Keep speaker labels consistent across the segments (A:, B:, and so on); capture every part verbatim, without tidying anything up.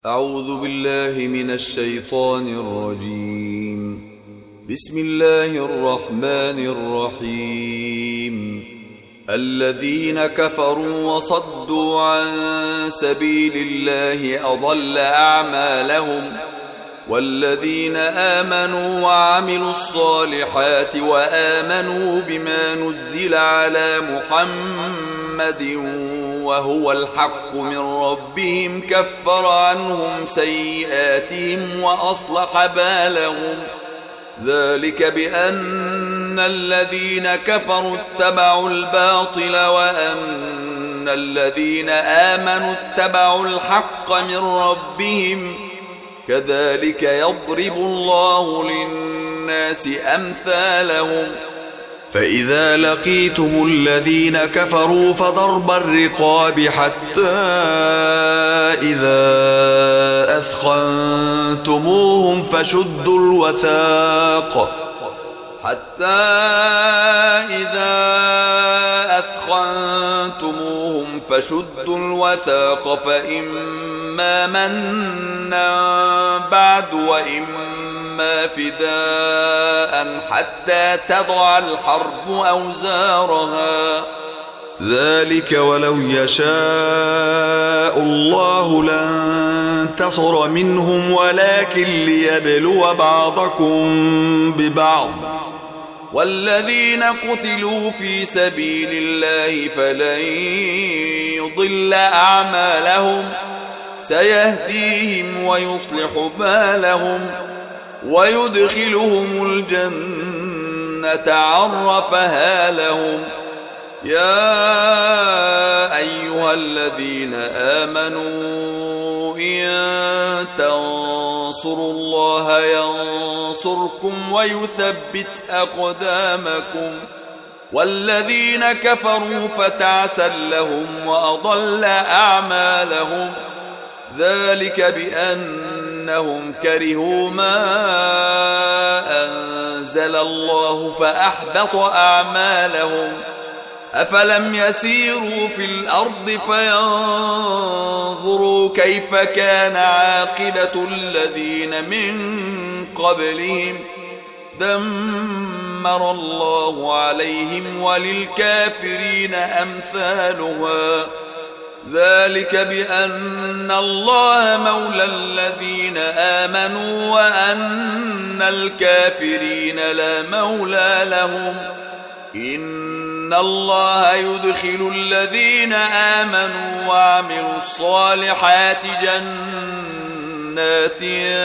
A: أعوذ بالله من الشيطان الرجيم. بسم الله الرحمن الرحيم. الذين كفروا وصدوا عن سبيل الله أضل أعمالهم، والذين آمنوا وعملوا الصالحات وآمنوا بما نزل على محمد وهو الحق من ربهم كفر عنهم سيئاتهم وأصلح بالهم. ذلك بأن الذين كفروا اتبعوا الباطل وأن الذين آمنوا اتبعوا الحق من ربهم. كذلك يضرب الله للناس أمثالهم.
B: فإذا لقيتم الذين كفروا فضرب الرقاب حتى إذا أثخنتموهم فشدوا الوثاق
A: حتى إذا أثخنتموهم فشدوا الوثاق فإما منا بعد وإما فداء حتى تضع الحرب أوزارها.
B: ذلك ولو يشاء الله لانتصر منهم ولكن ليبلو بعضكم ببعض.
A: والذين قتلوا في سبيل الله فلن يضل أعمالهم، سيهديهم ويصلح بالهم ويدخلهم الجنة عرفها لهم. يا أيها الذين آمنوا إن تنصروا الله ينصركم ويثبت أقدامكم. والذين كفروا فتعسا لهم وأضل أعمالهم. ذلك بأنهم كرهوا ما أنزل الله فأحبط أعمالهم. أفلم يسيروا في الأرض فينظروا كيف كان عاقبة الذين من قبلهم. دمر الله عليهم وللكافرين أمثالها. ذلك بأن الله مولى الذين آمنوا وأن الكافرين لا مولى لهم. إن الله يدخل الذين آمنوا وعملوا الصالحات جنات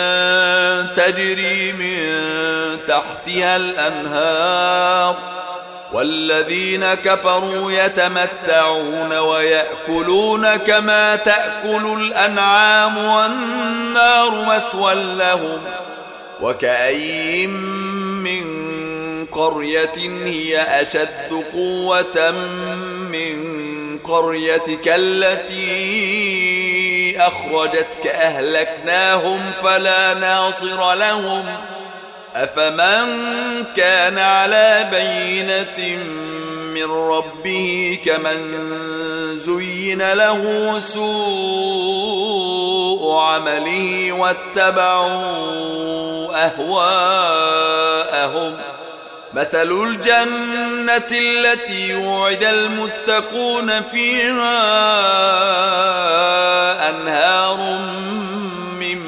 A: تجري من تحتها الأنهار، والذين كفروا يتمتعون ويأكلون كما تأكل الأنعام والنار مثوى لهم. وكأين من قرية هي أشد قوة من قريتك التي أخرجتك أهلكناهم فلا ناصر لهم. أفمن كان على بينة من ربه كمن زين له سوء عمله واتبعوا أهواءهم. مثل الجنة التي وعد المتقون فيها أنهار من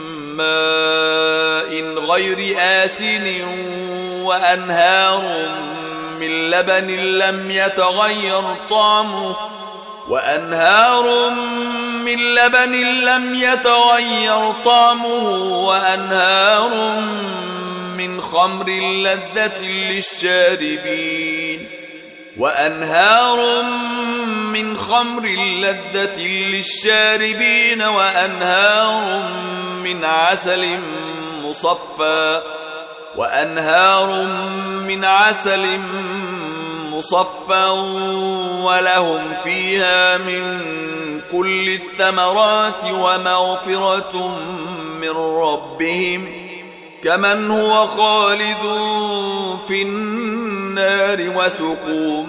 A: ماء غير آسن وأنهار من لبن لم يتغير طعمه وأنهار من لبن لم يتغير طعمه وأنهار من خمر لذة للشاربين وأنهار من خمر لذة للشاربين وأنهار من عسل مصفى وأنهار من عسل مصفى ولهم فيها من كل الثمرات ومغفرة من ربهم كمن هو خالد في النار النار وسقوا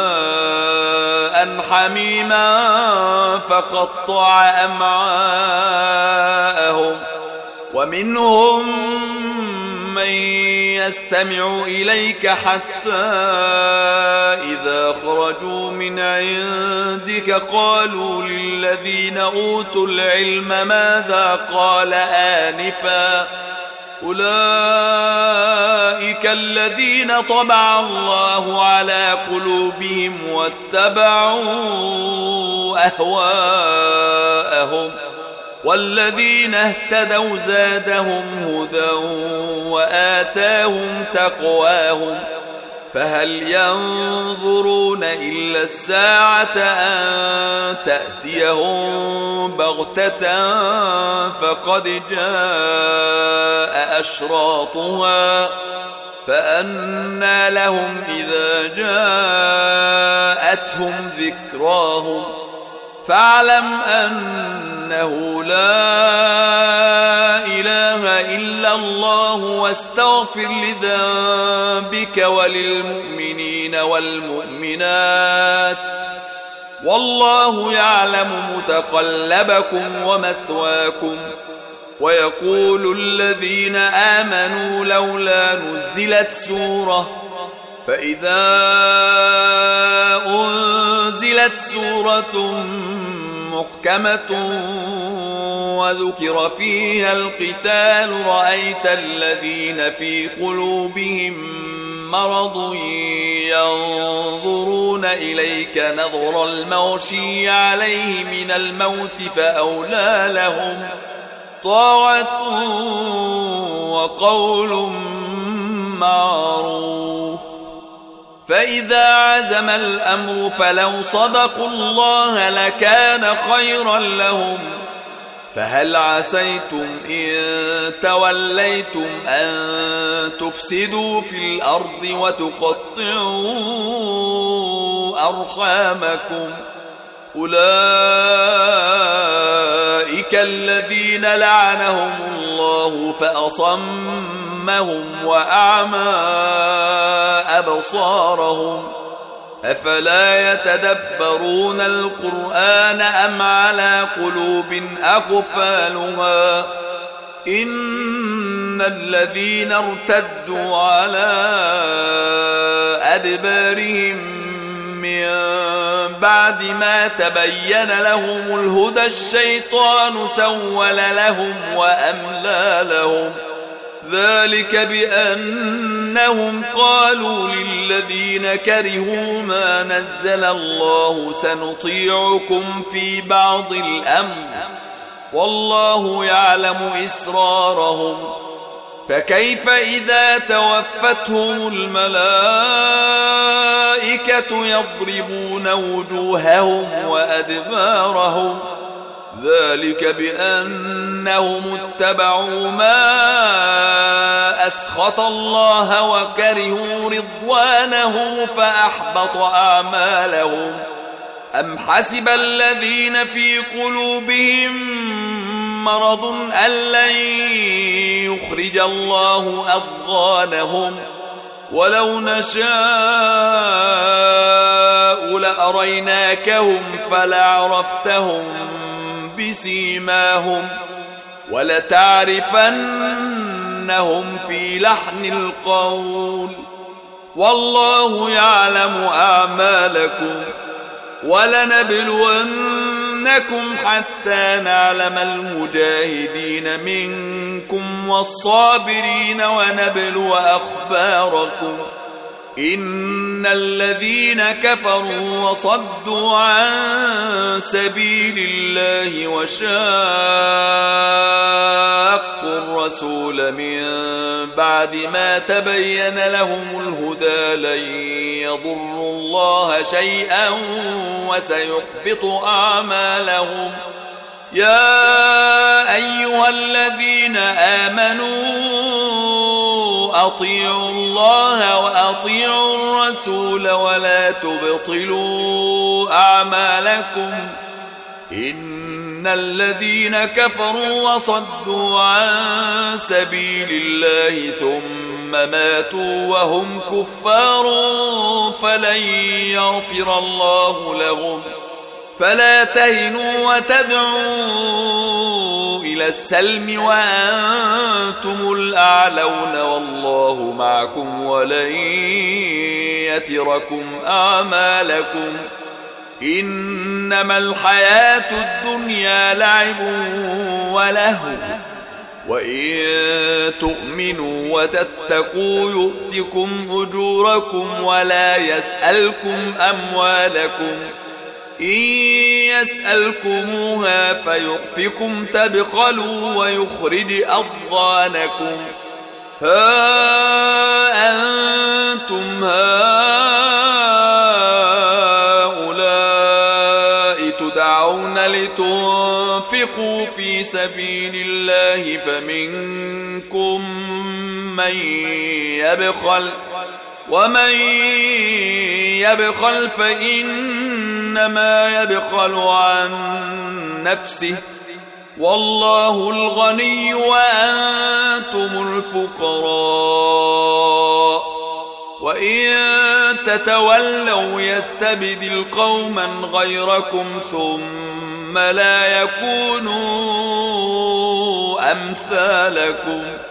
A: ماء حميما فقطع أمعاءهم ومنهم من يستمع إليك حتى إذا خرجوا من عندك قالوا للذين أوتوا العلم ماذا قال آنفا أولئك الذين طبع الله على قلوبهم واتبعوا أهواءهم والذين اهتدوا زادهم هدى وآتاهم تقواهم فهل ينظرون إلا الساعة أن تأتيهم بغتة فقد جاء أشراطها فأنى لهم إذا جاءتهم ذكراهم فاعلم أنه لا إله إلا الله واستغفر لذنبك وللمؤمنين والمؤمنات والله يعلم متقلبكم ومثواكم ويقول الذين آمنوا لولا نزلت سورة فإذا أنزلت سورة محكمة وذكر فيها القتال رأيت الذين في قلوبهم مرض ينظرون إليك نظر المغشي عليه من الموت فأولى لهم طاعة وقول معروف فإذا عزم الأمر فلو صدقوا الله لكان خيرا لهم فهل عسيتم إن توليتم أن تفسدوا في الأرض وتقطعوا أرحامكم أولئك الذين لعنهم الله فأصمهم وأعمى أبصارهم أفلا يتدبرون القرآن أم على قلوب أقفالها إن الذين ارتدوا على أدبارهم من بعد ما تبين لهم الهدى الشيطان سول لهم وأملى لهم ذلك بأنهم قالوا للذين كرهوا ما نزل الله سنطيعكم في بعض الأمر والله يعلم إسرارهم فكيف إذا توفتهم الملائكة يضربون وجوههم وأدبارهم ذلك بأنهم اتبعوا ما أسخط الله وكرهوا رضوانه فأحبط أعمالهم أم حسب الذين في قلوبهم مرض أن لن يخرج الله أضغانهم ولو نشاء لأريناكهم فلعرفتهم بسيماهم ولتعرفنهم في لحن القول والله يعلم أعمالكم ولنبلونكم حتى نعلم المجاهدين منكم والصابرين ونبلو أخباركم إن الذين كفروا وصدوا عن سبيل الله وشاقوا الرسول من بعد ما تبين لهم الهدى لن يضروا الله شيئا وسيحبط أعمالهم يا أيها الذين آمنوا أطيعوا الله وأطيعوا الرسول ولا تبطلوا أعمالكم إن الذين كفروا وصدوا عن سبيل الله ثم ماتوا وهم كفار فلن يغفر الله لهم فلا تهنوا وتدعوا إلى السلم وأنتم الأعلون والله معكم ولن يتركم أعمالكم إنما الحياة الدنيا لعب ولهو وإن تؤمنوا وتتقوا يؤتكم أجوركم ولا يسألكم أموالكم إن يسألكموها فيخفكم تبخلوا ويخرج أضغانكم ها أنتم هؤلاء تدعون لتنفقوا في سبيل الله فمنكم من يبخل ومن يبخل فإنما يبخل عن نفسه والله الغني وأنتم الفقراء وإن تتولوا يستبدل قوما غيركم ثم لا يكونوا أمثالكم